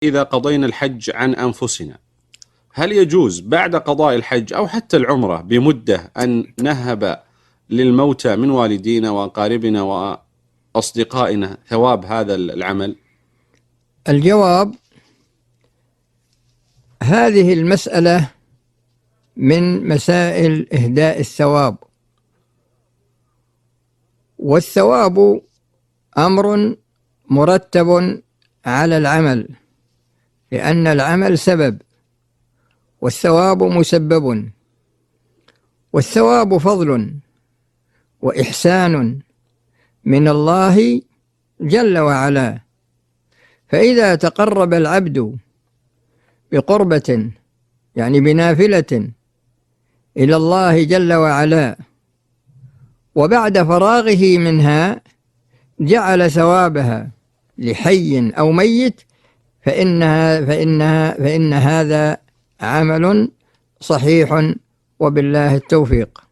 إذا قضينا الحج عن أنفسنا، هل يجوز بعد قضاء الحج أو حتى العمرة بمدة أن نهب للموتى من والدينا وأقاربنا وأصدقائنا ثواب هذا العمل؟ الجواب: هذه المسألة من مسائل إهداء الثواب، والثواب أمر مرتب على العمل، لأن العمل سبب والثواب مسبب، والثواب فضل وإحسان من الله جل وعلا. فإذا تقرب العبد بقربة، يعني بنافلة، إلى الله جل وعلا، وبعد فراغه منها جعل ثوابها لحي أو ميت، فإن هذا عمل صحيح، وبالله التوفيق.